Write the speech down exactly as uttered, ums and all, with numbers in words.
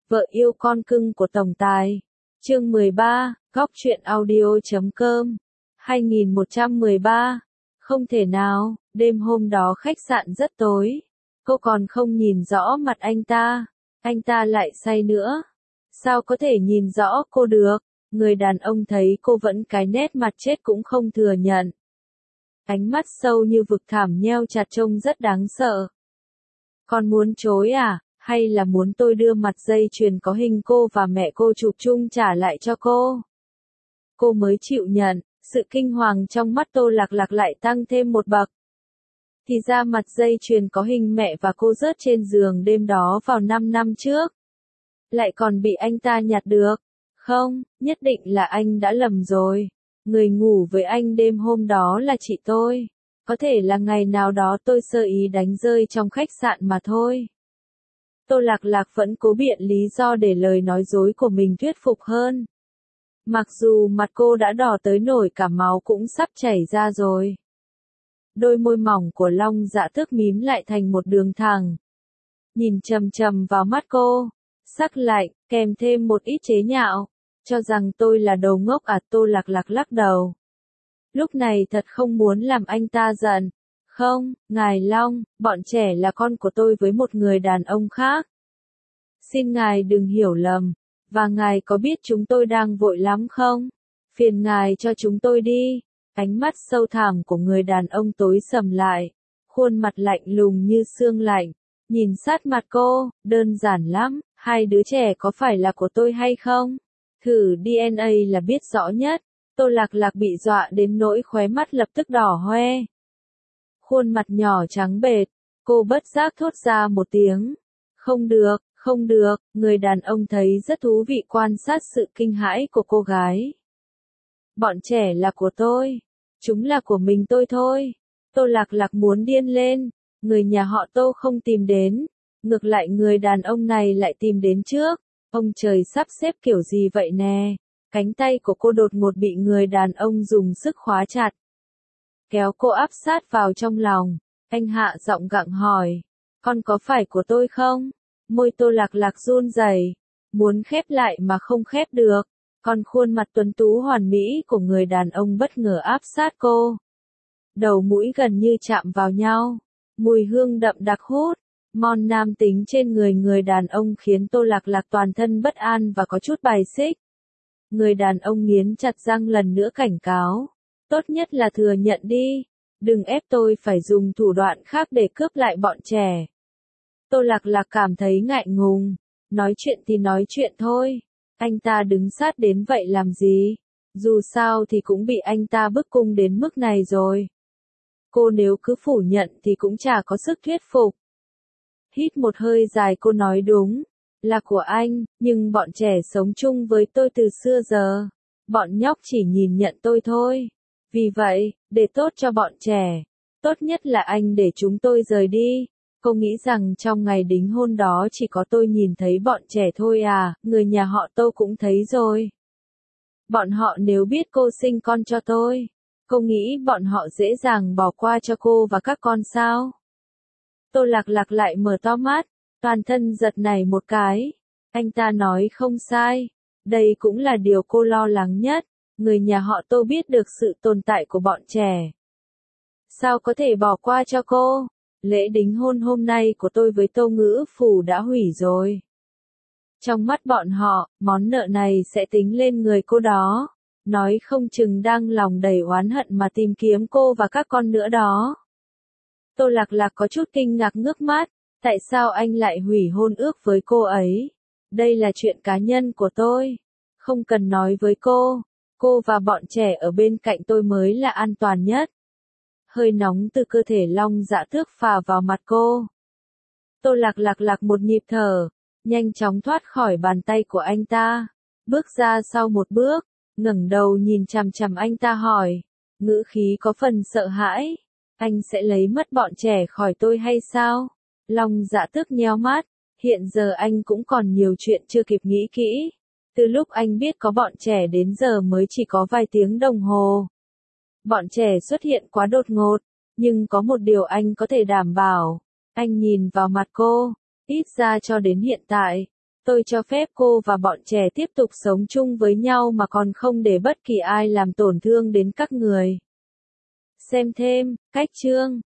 Vợ yêu con cưng của tổng tài. Chương mười ba, Góc truyện audio.com. hai nghìn một trăm mười ba. Không thể nào, đêm hôm đó khách sạn rất tối. Cô còn không nhìn rõ mặt anh ta. Anh ta lại say nữa. Sao có thể nhìn rõ cô được? Người đàn ông thấy cô vẫn cái nét mặt chết cũng không thừa nhận. Ánh mắt sâu như vực thẳm nheo chặt trông rất đáng sợ. Con muốn chối à? Hay là muốn tôi đưa mặt dây chuyền có hình cô và mẹ cô chụp chung trả lại cho cô? Cô mới chịu nhận, sự kinh hoàng trong mắt Tô Lạc Lạc lại tăng thêm một bậc. Thì ra mặt dây chuyền có hình mẹ và cô rớt trên giường đêm đó vào năm năm trước. Lại còn bị anh ta nhặt được. Không, nhất định là anh đã lầm rồi. Người ngủ với anh đêm hôm đó là chị tôi. Có thể là ngày nào đó tôi sơ ý đánh rơi trong khách sạn mà thôi. Tô Lạc Lạc vẫn cố biện lý do để lời nói dối của mình thuyết phục hơn. Mặc dù mặt cô đã đỏ tới nổi cả máu cũng sắp chảy ra rồi. Đôi môi mỏng của Long Dạ Tước mím lại thành một đường thẳng. Nhìn chằm chằm vào mắt cô, sắc lạnh, kèm thêm một ít chế nhạo. Cho rằng tôi là đồ ngốc à? Tô Lạc Lạc lắc đầu. Lúc này thật không muốn làm anh ta giận. Không, ngài Long, bọn trẻ là con của tôi với một người đàn ông khác. Xin ngài đừng hiểu lầm. Và ngài có biết chúng tôi đang vội lắm không? Phiền ngài cho chúng tôi đi. Ánh mắt sâu thẳm của người đàn ông tối sầm lại. Khuôn mặt lạnh lùng như xương lạnh. Nhìn sát mặt cô, đơn giản lắm. Hai đứa trẻ có phải là của tôi hay không? Thử đê en a là biết rõ nhất. Tô Lạc Lạc bị dọa đến nỗi khóe mắt lập tức đỏ hoe. Khuôn mặt nhỏ trắng bệch, cô bất giác thốt ra một tiếng. Không được, không được, người đàn ông thấy rất thú vị quan sát sự kinh hãi của cô gái. Bọn trẻ là của tôi, chúng là của mình tôi thôi. Tô Lạc Lạc muốn điên lên, người nhà họ Tô không tìm đến, ngược lại người đàn ông này lại tìm đến trước. Ông trời sắp xếp kiểu gì vậy nè? Cánh tay của cô đột ngột bị người đàn ông dùng sức khóa chặt. Kéo cô áp sát vào trong lòng. Anh hạ giọng gặng hỏi. Con có phải của tôi không? Môi Tô Lạc Lạc run rẩy, muốn khép lại mà không khép được. Còn khuôn mặt tuấn tú hoàn mỹ của người đàn ông bất ngờ áp sát cô. Đầu mũi gần như chạm vào nhau. Mùi hương đậm đặc hút. Mon nam tính trên người người đàn ông khiến Tô Lạc Lạc toàn thân bất an và có chút bài xích. Người đàn ông nghiến chặt răng lần nữa cảnh cáo. Tốt nhất là thừa nhận đi. Đừng ép tôi phải dùng thủ đoạn khác để cướp lại bọn trẻ. Tô Lạc Lạc cảm thấy ngại ngùng. Nói chuyện thì nói chuyện thôi. Anh ta đứng sát đến vậy làm gì? Dù sao thì cũng bị anh ta bức cung đến mức này rồi. Cô nếu cứ phủ nhận thì cũng chả có sức thuyết phục. Hít một hơi dài cô nói đúng. Là của anh, nhưng bọn trẻ sống chung với tôi từ xưa giờ. Bọn nhóc chỉ nhìn nhận tôi thôi. Vì vậy, để tốt cho bọn trẻ, tốt nhất là anh để chúng tôi rời đi. Cô nghĩ rằng trong ngày đính hôn đó chỉ có tôi nhìn thấy bọn trẻ thôi à? Người nhà họ Tô cũng thấy rồi. Bọn họ nếu biết cô sinh con cho tôi, cô nghĩ bọn họ dễ dàng bỏ qua cho cô và các con sao? Tô Lạc Lạc lại mở to mắt, toàn thân giật nảy một cái. Anh ta nói không sai. Đây cũng là điều cô lo lắng nhất. Người nhà họ Tô biết được sự tồn tại của bọn trẻ. Sao có thể bỏ qua cho cô? Lễ đính hôn hôm nay của tôi với Tô Ngữ Phủ đã hủy rồi. Trong mắt bọn họ, món nợ này sẽ tính lên người cô đó. Nói không chừng đang lòng đầy oán hận mà tìm kiếm cô và các con nữa đó. Tô Lạc Lạc có chút kinh ngạc ngước mắt. Tại sao anh lại hủy hôn ước với cô ấy? Đây là chuyện cá nhân của tôi. Không cần nói với cô. Cô và bọn trẻ ở bên cạnh tôi mới là an toàn nhất. Hơi nóng từ cơ thể Long Dạ Tước phả vào mặt cô. Tô Lạc Lạc lạc một nhịp thở, nhanh chóng thoát khỏi bàn tay của anh ta. Bước ra sau một bước, ngẩng đầu nhìn chằm chằm anh ta hỏi. Ngữ khí có phần sợ hãi. Anh sẽ lấy mất bọn trẻ khỏi tôi hay sao? Long Dạ Tước nheo mắt. Hiện giờ anh cũng còn nhiều chuyện chưa kịp nghĩ kỹ. Từ lúc anh biết có bọn trẻ đến giờ mới chỉ có vài tiếng đồng hồ. Bọn trẻ xuất hiện quá đột ngột, nhưng có một điều anh có thể đảm bảo. Anh nhìn vào mặt cô, ít ra cho đến hiện tại, Tôi cho phép cô và bọn trẻ tiếp tục sống chung với nhau mà còn không để bất kỳ ai làm tổn thương đến các người. Xem thêm, cách chương